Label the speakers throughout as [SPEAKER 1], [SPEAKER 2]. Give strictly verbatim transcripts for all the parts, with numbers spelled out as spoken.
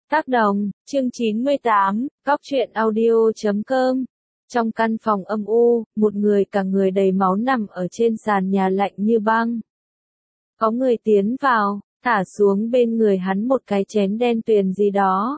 [SPEAKER 1] Tác đồng, chương chín mươi tám, Cóc truyện audio chấm com. Trong căn phòng âm u, một người cả người đầy máu nằm ở trên sàn nhà lạnh như băng. Có người tiến vào, thả xuống bên người hắn một cái chén đen tuyền gì đó.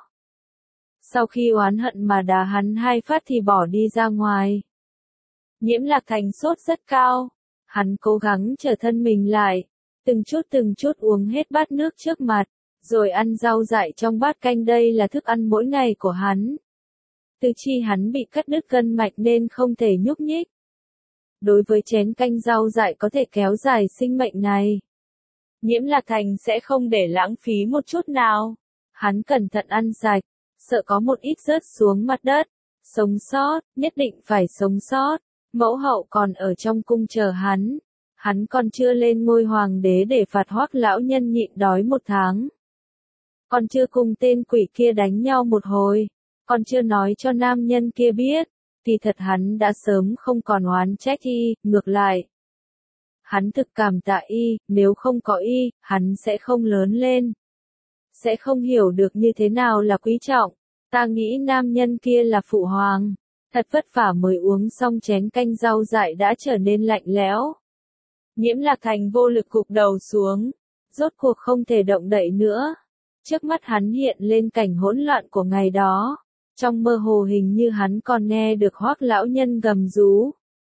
[SPEAKER 1] Sau khi oán hận mà đá hắn hai phát thì bỏ đi ra ngoài. Nhiễm Lạc Thành sốt rất cao. Hắn cố gắng trở thân mình lại, từng chút từng chút uống hết bát nước trước mặt, rồi ăn rau dại trong bát canh. Đây là thức ăn mỗi ngày của hắn. Từ chi hắn bị cắt đứt gân mạch nên không thể nhúc nhích. Đối với chén canh rau dại có thể kéo dài sinh mệnh này, Nhiễm Lạc Thành sẽ không để lãng phí một chút nào. Hắn cẩn thận ăn sạch, sợ có một ít rớt xuống mặt đất. Sống sót, nhất định phải sống sót. Mẫu hậu còn ở trong cung chờ hắn. Hắn còn chưa lên ngôi hoàng đế để phạt Hoắc lão nhân nhịn đói một tháng. Còn chưa cùng tên quỷ kia đánh nhau một hồi. Còn chưa nói cho nam nhân kia biết. Thì thật hắn đã sớm không còn oán trách y, ngược lại. Hắn thực cảm tạ y, nếu không có y, hắn sẽ không lớn lên. Sẽ không hiểu được như thế nào là quý trọng. Ta nghĩ nam nhân kia là phụ hoàng. Thật vất vả mới uống xong chén canh rau dại đã trở nên lạnh lẽo. Nhiễm Lạc Thành vô lực gục đầu xuống. Rốt cuộc không thể động đậy nữa. Trước mắt hắn hiện lên cảnh hỗn loạn của ngày đó. Trong mơ hồ hình như hắn còn nghe được Hoắc lão nhân gầm rú.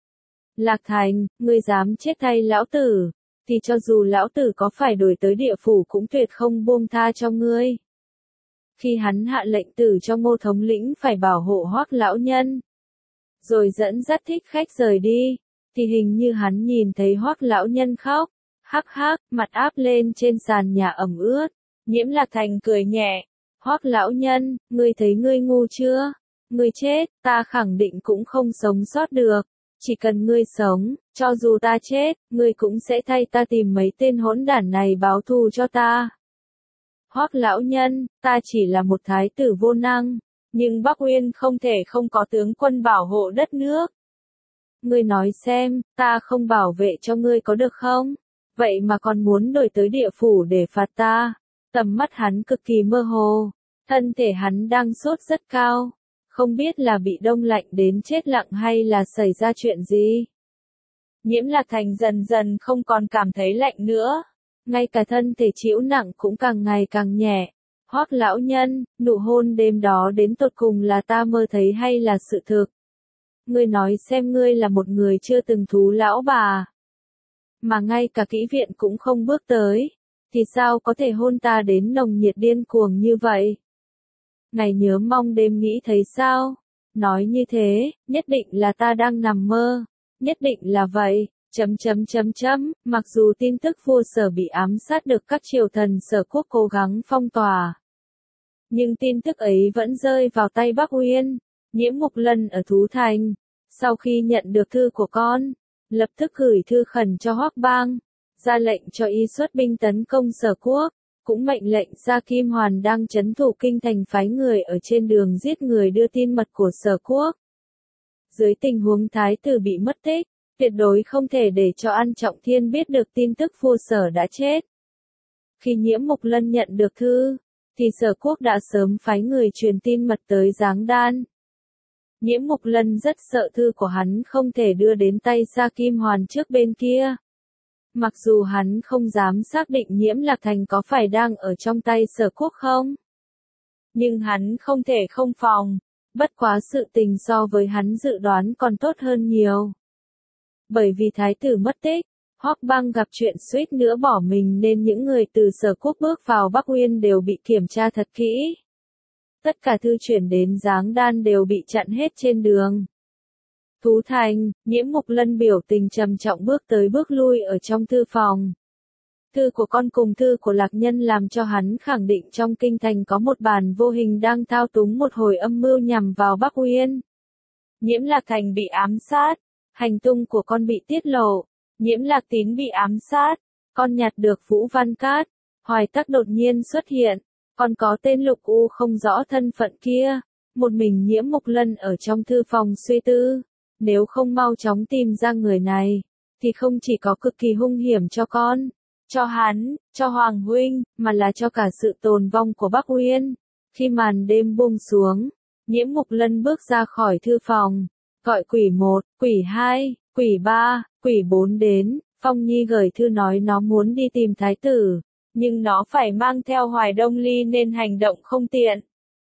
[SPEAKER 1] Lạc Thành, ngươi dám chết thay lão tử, thì cho dù lão tử có phải đuổi tới địa phủ cũng tuyệt không buông tha cho ngươi. Khi hắn hạ lệnh tử cho Ngô thống lĩnh phải bảo hộ Hoắc lão nhân, rồi dẫn dắt thích khách rời đi, thì hình như hắn nhìn thấy Hoắc lão nhân khóc, hắc hắc, mặt áp lên trên sàn nhà ẩm ướt. Nhiễm Lạc Thành cười nhẹ, Hoắc lão nhân, ngươi thấy ngươi ngu chưa? Ngươi chết, ta khẳng định cũng không sống sót được. Chỉ cần ngươi sống, cho dù ta chết, ngươi cũng sẽ thay ta tìm mấy tên hỗn đản này báo thù cho ta. Hoắc lão nhân, ta chỉ là một thái tử vô năng, nhưng Bắc Uyên không thể không có tướng quân bảo hộ đất nước. Ngươi nói xem, ta không bảo vệ cho ngươi có được không? Vậy mà còn muốn đổi tới địa phủ để phạt ta. Tầm mắt hắn cực kỳ mơ hồ, thân thể hắn đang sốt rất cao. Không biết là bị đông lạnh đến chết lặng hay là xảy ra chuyện gì. Nhiễm Lạc Thành dần dần không còn cảm thấy lạnh nữa. Ngay cả thân thể chịu nặng cũng càng ngày càng nhẹ. Hoắc lão nhân, nụ hôn đêm đó đến tột cùng là ta mơ thấy hay là sự thực? Ngươi nói xem, ngươi là một người chưa từng thú lão bà, mà ngay cả kỹ viện cũng không bước tới, thì sao có thể hôn ta đến nồng nhiệt điên cuồng như vậy? Ngày nhớ mong đêm nghĩ thấy sao? Nói như thế, nhất định là ta đang nằm mơ. Nhất định là vậy. Chấm chấm chấm chấm, mặc dù tin tức vua Sở bị ám sát được các triều thần Sở quốc cố gắng phong tỏa, nhưng tin tức ấy vẫn rơi vào tay Bắc Uyên. Nhiễm Mục Lân ở Thú Thành, sau khi nhận được thư của con, lập tức gửi thư khẩn cho Hoắc Bang, ra lệnh cho y xuất binh tấn công Sở quốc. Cũng mệnh lệnh Gia Kim Hoàn đang trấn thủ kinh thành phái người ở trên đường giết người đưa tin mật của Sở quốc. Dưới tình huống thái tử bị mất tích, tuyệt đối không thể để cho An Trọng Thiên biết được tin tức vua Sở đã chết. Khi Nhiễm Mục Lân nhận được thư, thì Sở quốc đã sớm phái người truyền tin mật tới Giáng Đan. Nhiễm Mục Lân rất sợ thư của hắn không thể đưa đến tay Gia Kim Hoàn trước bên kia. Mặc dù hắn không dám xác định Nhiễm Lạc Thành có phải đang ở trong tay Sở quốc không, nhưng hắn không thể không phòng. Bất quá sự tình so với hắn dự đoán còn tốt hơn nhiều. Bởi vì thái tử mất tích, Hoắc Bang gặp chuyện suýt nữa bỏ mình nên những người từ Sở quốc bước vào Bắc Uyên đều bị kiểm tra thật kỹ. Tất cả thư chuyển đến Giáng Đan đều bị chặn hết trên đường. Thú Thành, Nhiễm Mục Lân biểu tình trầm trọng bước tới bước lui ở trong thư phòng. Thư của con cùng thư của Lạc Nhân làm cho hắn khẳng định trong kinh thành có một bàn vô hình đang thao túng một hồi âm mưu nhằm vào Bắc Uyên. Nhiễm Lạc Thành bị ám sát, hành tung của con bị tiết lộ, Nhiễm Lạc Tín bị ám sát, con nhặt được Vũ Văn Cát, Hoài Tắc đột nhiên xuất hiện, còn có tên Lục U không rõ thân phận kia. Một mình Nhiễm Mục Lân ở trong thư phòng suy tư. Nếu không mau chóng tìm ra người này, thì không chỉ có cực kỳ hung hiểm cho con, cho hắn, cho Hoàng huynh, mà là cho cả sự tồn vong của Bắc Uyên. Khi màn đêm buông xuống, Nhiễm Mục Lân bước ra khỏi thư phòng, gọi quỷ một, quỷ hai, quỷ ba, quỷ bốn đến. Phong Nhi gửi thư nói nó muốn đi tìm thái tử, nhưng nó phải mang theo Hoài Đông Ly nên hành động không tiện.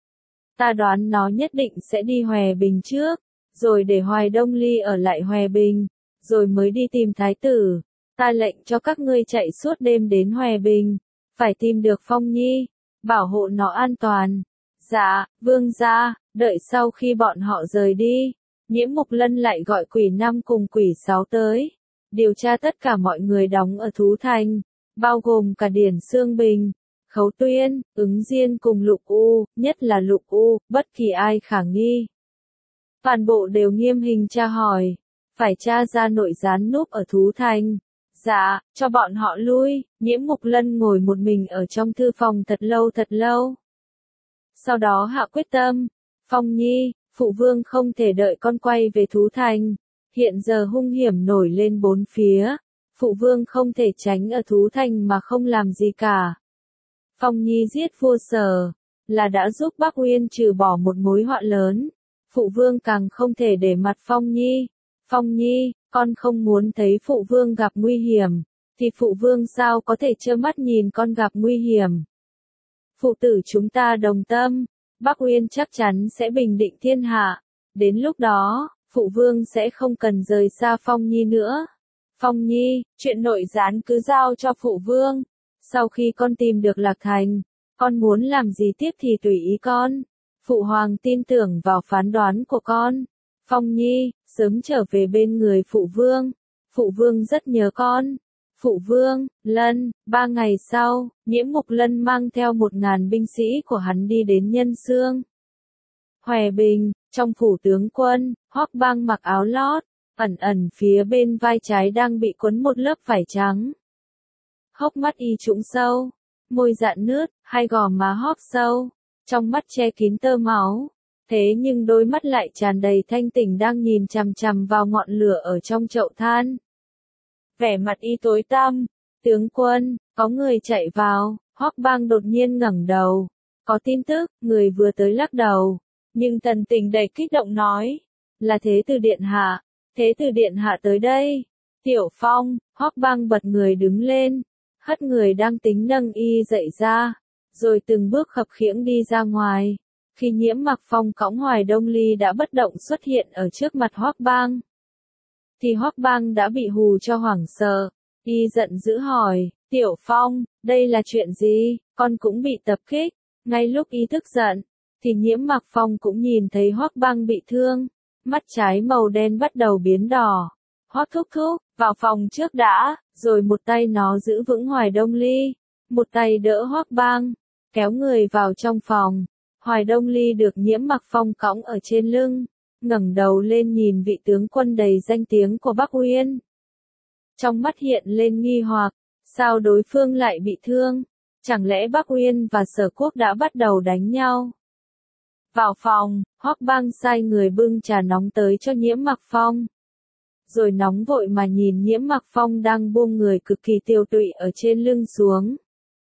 [SPEAKER 1] Ta đoán nó nhất định sẽ đi Hòe Bình trước, rồi để Hoài Đông Ly ở lại Hòe Bình, rồi mới đi tìm thái tử. Ta lệnh cho các ngươi chạy suốt đêm đến Hòe Bình, phải tìm được Phong Nhi, bảo hộ nó an toàn. Dạ, vương gia. Đợi sau khi bọn họ rời đi, Nhiễm Mục Lân lại gọi quỷ năm cùng quỷ sáu tới, điều tra tất cả mọi người đóng ở Thú Thành, bao gồm cả Điển Xương Bình, Khấu Tuyên, Ứng Diên cùng Lục U, nhất là Lục U, bất kỳ ai khả nghi. Toàn bộ đều nghiêm hình tra hỏi, phải tra ra nội gián núp ở Thú Thành. Dạ, cho bọn họ lui. Nhiễm Mục Lân ngồi một mình ở trong thư phòng thật lâu thật lâu. Sau đó hạ quyết tâm, Phong Nhi, phụ vương không thể đợi con quay về Thú Thành. Hiện giờ hung hiểm nổi lên bốn phía, phụ vương không thể tránh ở Thú Thành mà không làm gì cả. Phong Nhi giết vua Sở, là đã giúp Bắc Uyên trừ bỏ một mối họa lớn. Phụ vương càng không thể để mặt Phong Nhi. Phong Nhi, con không muốn thấy phụ vương gặp nguy hiểm, thì phụ vương sao có thể trơ mắt nhìn con gặp nguy hiểm. Phụ tử chúng ta đồng tâm, Bắc Uyên chắc chắn sẽ bình định thiên hạ. Đến lúc đó, phụ vương sẽ không cần rời xa Phong Nhi nữa. Phong Nhi, chuyện nội gián cứ giao cho phụ vương. Sau khi con tìm được Lạc Thành, con muốn làm gì tiếp thì tùy ý con. Phụ hoàng tin tưởng vào phán đoán của con. Phong Nhi, sớm trở về bên người phụ vương. Phụ vương rất nhớ con. Phụ vương, Lân. Ba ngày sau, Nhiễm Mục Lân mang theo một ngàn binh sĩ của hắn đi đến Nhân Xương. Hòe Bình, trong phủ tướng quân, Hoắc Bang mặc áo lót, ẩn ẩn phía bên vai trái đang bị quấn một lớp vải trắng. Hốc mắt y trũng sâu, môi dạn nứt, hai gò má hóp sâu, trong mắt che kín tơ máu. Thế nhưng đôi mắt lại tràn đầy thanh tỉnh đang nhìn chằm chằm vào ngọn lửa ở trong chậu than. Vẻ mặt y tối tăm, tướng quân, có người chạy vào. Hoắc Bang đột nhiên ngẩng đầu. Có tin tức, người vừa tới lắc đầu. Nhưng Tần Tình đầy kích động nói, là Thế Tử Điện Hạ. Thế Tử Điện Hạ tới đây. Tiểu Phong, Hoắc Bang bật người đứng lên, hất người đang tính nâng y dậy ra, rồi từng bước khập khiễng đi ra ngoài. Khi Nhiễm Mặc Phong cõng Hoài Đông Ly đã bất động xuất hiện ở trước mặt Hoắc Bang, thì Hoắc Bang đã bị hù cho hoảng sợ. Y giận dữ hỏi, Tiểu Phong, đây là chuyện gì? Con cũng bị tập kích. Ngay lúc y tức giận, thì Nhiễm Mặc Phong cũng nhìn thấy Hoắc Bang bị thương, mắt trái màu đen bắt đầu biến đỏ. Hoắc thúc thúc, vào phòng trước đã, rồi một tay nó giữ vững Hoài Đông Ly, một tay đỡ Hoắc Bang, kéo người vào trong phòng. Hoài Đông Ly được Nhiễm Mặc Phong cõng ở trên lưng, ngẩng đầu lên nhìn vị tướng quân đầy danh tiếng của Bắc Uyên. Trong mắt hiện lên nghi hoặc, sao đối phương lại bị thương? Chẳng lẽ Bắc Uyên và Sở Quốc đã bắt đầu đánh nhau? Vào phòng, Hoắc Bang sai người bưng trà nóng tới cho Nhiễm Mặc Phong. Rồi nóng vội mà nhìn Nhiễm Mặc Phong đang buông người cực kỳ tiêu tụy ở trên lưng xuống.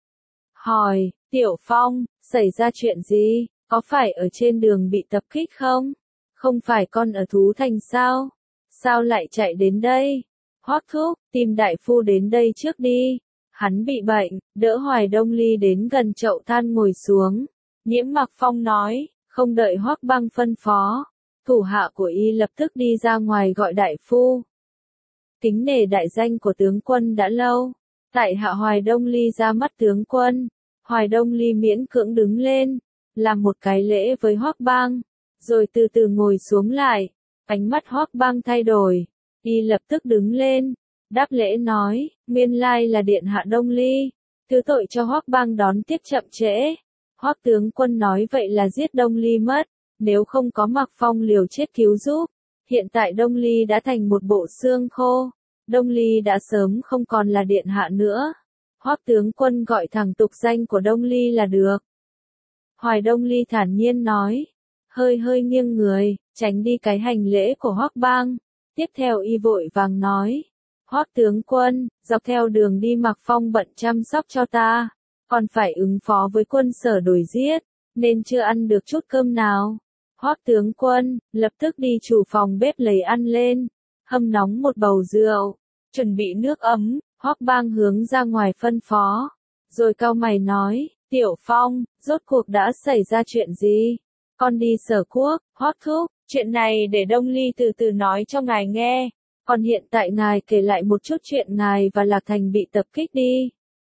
[SPEAKER 1] Hỏi, Tiểu Phong, xảy ra chuyện gì? Có phải ở trên đường bị tập kích không? Không phải con ở Thú Thành sao? Sao lại chạy đến đây? Hoắc thúc, tìm đại phu đến đây trước đi. Hắn bị bệnh. Đỡ Hoài Đông Ly đến gần chậu than ngồi xuống. Nhiễm Mặc Phong nói, không đợi Hoắc Bang phân phó, thủ hạ của y lập tức đi ra ngoài gọi đại phu. Kính nể đại danh của tướng quân đã lâu, tại hạ Hoài Đông Ly ra mắt tướng quân. Hoài Đông Ly miễn cưỡng đứng lên, làm một cái lễ với Hoắc Bang, rồi từ từ ngồi xuống lại. Ánh mắt Hoắc Bang thay đổi, y lập tức đứng lên, đáp lễ nói, nguyên lai là điện hạ Đông Ly, thứ tội cho Hoắc Bang đón tiếp chậm trễ. Hoắc tướng quân nói vậy là giết Đông Ly mất, nếu không có Mặc Phong liều chết cứu giúp, hiện tại Đông Ly đã thành một bộ xương khô, Đông Ly đã sớm không còn là điện hạ nữa. Hoắc tướng quân gọi thẳng tục danh của Đông Ly là được. Hoài Đông Ly thản nhiên nói, hơi hơi nghiêng người, tránh đi cái hành lễ của Hoắc Bang. Tiếp theo y vội vàng nói, Hoắc tướng quân, dọc theo đường đi Mặc Phong bận chăm sóc cho ta, còn phải ứng phó với quân Sở đuổi giết, nên chưa ăn được chút cơm nào. Hoắc tướng quân, lập tức đi chủ phòng bếp lấy ăn lên, hâm nóng một bầu rượu, chuẩn bị nước ấm. Hoắc Bang hướng ra ngoài phân phó, rồi cau mày nói, Tiểu Phong, rốt cuộc đã xảy ra chuyện gì? Con đi Sở Quốc. Hoắc thúc, chuyện này để Đông Ly từ từ nói cho ngài nghe, còn hiện tại ngài kể lại một chút chuyện ngài và Lạc Thành bị tập kích đi.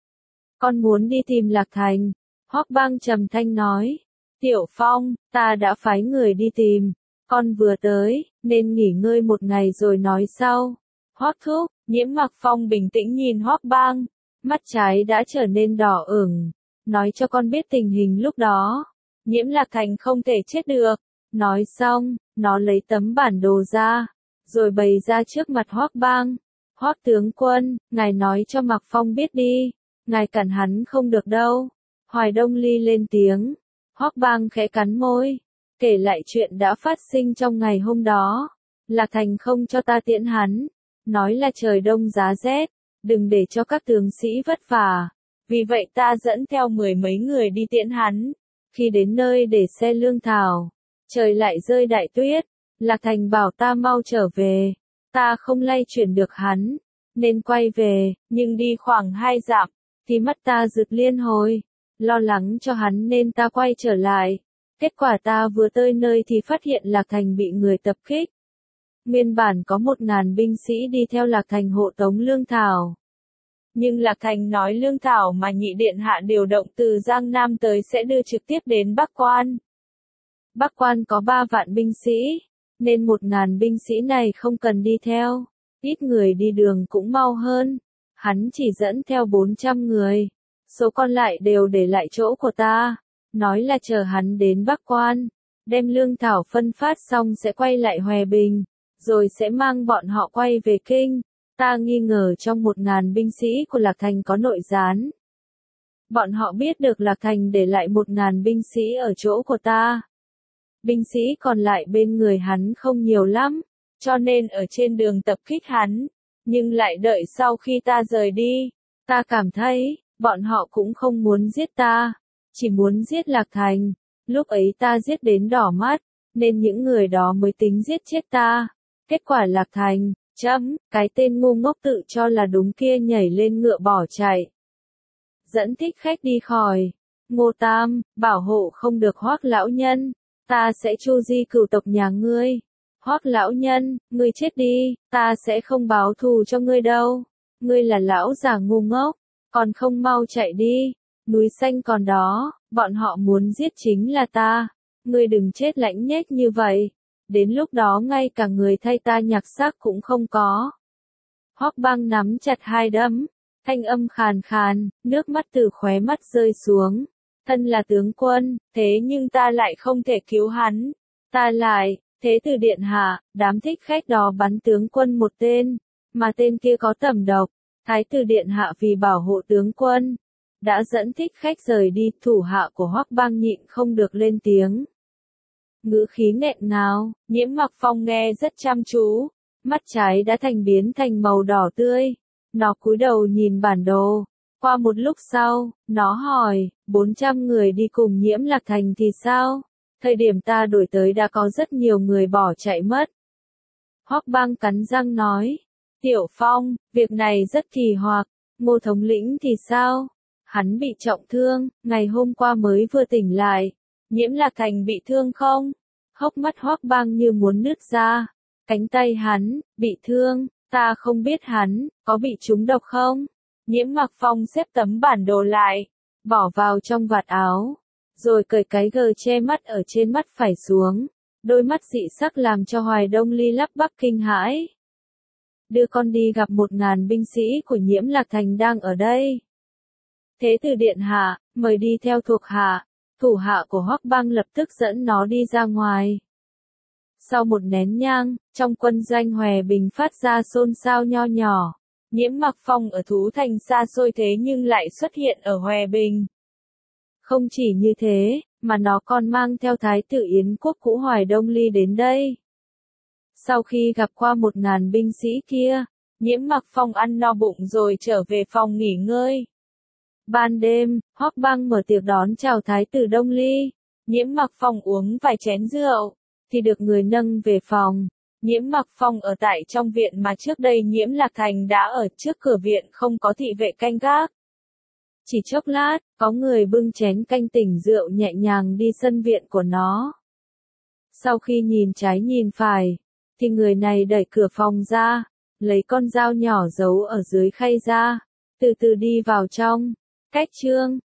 [SPEAKER 1] Con muốn đi tìm Lạc Thành. Hoắc Bang trầm thanh nói, Tiểu Phong, ta đã phái người đi tìm, con vừa tới, nên nghỉ ngơi một ngày rồi nói sau. Hoắc thúc, Nhiễm Mặc Phong bình tĩnh nhìn Hoắc Bang, mắt trái đã trở nên đỏ ửng, nói cho con biết tình hình lúc đó. Nhiễm Lạc Thành không thể chết được. Nói xong, nó lấy tấm bản đồ ra, rồi bày ra trước mặt Hoắc Bang. Hoắc tướng quân, ngài nói cho Mặc Phong biết đi, ngài cản hắn không được đâu. Hoài Đông Ly lên tiếng. Hoắc Bang khẽ cắn môi, kể lại chuyện đã phát sinh trong ngày hôm đó. Lạc Thành không cho ta tiễn hắn, nói là trời đông giá rét, đừng để cho các tướng sĩ vất vả. Vì vậy ta dẫn theo mười mấy người đi tiễn hắn. Khi đến nơi để xe lương thảo, trời lại rơi đại tuyết. Lạc Thành bảo ta mau trở về, ta không lay chuyển được hắn, nên quay về, nhưng đi khoảng hai dặm, thì mắt ta rực liên hồi. Lo lắng cho hắn nên ta quay trở lại. Kết quả ta vừa tới nơi thì phát hiện Lạc Thành bị người tập kích. Nguyên bản có một ngàn binh sĩ đi theo Lạc Thành hộ tống lương thảo. Nhưng Lạc Thành nói lương thảo mà nhị điện hạ điều động từ Giang Nam tới sẽ đưa trực tiếp đến Bắc Quan. Bắc Quan có ba vạn binh sĩ, nên một ngàn binh sĩ này không cần đi theo. Ít người đi đường cũng mau hơn. Hắn chỉ dẫn theo bốn trăm người. Số còn lại đều để lại chỗ của ta. Nói là chờ hắn đến Bắc Quan, đem lương thảo phân phát xong sẽ quay lại Hoè Bình, rồi sẽ mang bọn họ quay về Kinh. Ta nghi ngờ trong một ngàn binh sĩ của Lạc Thành có nội gián. Bọn họ biết được Lạc Thành để lại một ngàn binh sĩ ở chỗ của ta. Binh sĩ còn lại bên người hắn không nhiều lắm, cho nên ở trên đường tập kích hắn, nhưng lại đợi sau khi ta rời đi. Ta cảm thấy, bọn họ cũng không muốn giết ta, chỉ muốn giết Lạc Thành. Lúc ấy ta giết đến đỏ mắt, nên những người đó mới tính giết chết ta. Kết quả Lạc Thành, chấm, cái tên ngu ngốc tự cho là đúng kia nhảy lên ngựa bỏ chạy. Dẫn thích khách đi khỏi. Ngô Tam, bảo hộ không được Hoắc lão nhân, ta sẽ chu di cửu tộc nhà ngươi. Hoắc lão nhân, ngươi chết đi, ta sẽ không báo thù cho ngươi đâu. Ngươi là lão già ngu ngốc, còn không mau chạy đi. Núi xanh còn đó, bọn họ muốn giết chính là ta. Ngươi đừng chết lãnh nhếch như vậy. Đến lúc đó ngay cả người thay ta nhặt xác cũng không có. Hoắc Bang nắm chặt hai đấm, thanh âm khàn khàn, nước mắt từ khóe mắt rơi xuống. Thân là tướng quân, thế nhưng ta lại không thể cứu hắn. Ta lại, thế tử điện hạ, đám thích khách đó bắn tướng quân một tên, mà tên kia có tầm độc. Thái tử điện hạ vì bảo hộ tướng quân, đã dẫn thích khách rời đi. Thủ hạ của Hoắc Bang nhịn không được lên tiếng. Ngữ khí nghẹn ngào. Nhiễm Mặc Phong nghe rất chăm chú, mắt trái đã thành biến thành màu đỏ tươi. Nó cúi đầu nhìn bản đồ. Qua một lúc sau, nó hỏi, bốn trăm người đi cùng Nhiễm Lạc Thành thì sao? Thời điểm ta đuổi tới đã có rất nhiều người bỏ chạy mất. Hoắc Bang cắn răng nói, Tiểu Phong, việc này rất kỳ hoặc. Ngô thống lĩnh thì sao? Hắn bị trọng thương, ngày hôm qua mới vừa tỉnh lại. Nhiễm Lạc Thành bị thương không? Hốc mắt Hoắc Bang như muốn nứt ra. Cánh tay hắn, bị thương, ta không biết hắn, có bị trúng độc không? Nhiễm Mặc Phong xếp tấm bản đồ lại, bỏ vào trong vạt áo, rồi cởi cái gờ che mắt ở trên mắt phải xuống. Đôi mắt dị sắc làm cho Hoài Đông Ly lắp bắp kinh hãi. Đưa con đi gặp một ngàn binh sĩ của Nhiễm Lạc Thành đang ở đây. Thế tử điện hạ, mời đi theo thuộc hạ. Thủ hạ của Hoắc Bang lập tức dẫn nó đi ra ngoài. Sau một nén nhang, trong quân doanh Hoè Bình phát ra xôn xao nho nhỏ. Nhiễm Mặc Phong ở Thú Thành xa xôi thế nhưng lại xuất hiện ở Hoè Bình. Không chỉ như thế, mà nó còn mang theo Thái tử Yến quốc cũ Hoài Đông Ly đến đây. Sau khi gặp qua một ngàn binh sĩ kia, Nhiễm Mặc Phong ăn no bụng rồi trở về phòng nghỉ ngơi. Ban đêm, Hoắc Bang mở tiệc đón chào Thái tử Đông Ly. Nhiễm Mặc Phong uống vài chén rượu, thì được người nâng về phòng. Nhiễm Mặc Phong ở tại trong viện mà trước đây Nhiễm Lạc Thành đã ở trước cửa viện không có thị vệ canh gác. Chỉ chốc lát, có người bưng chén canh tỉnh rượu nhẹ nhàng đi sân viện của nó. Sau khi nhìn trái nhìn phải, thì người này đẩy cửa phòng ra, lấy con dao nhỏ giấu ở dưới khay ra, từ từ đi vào trong. Cách chương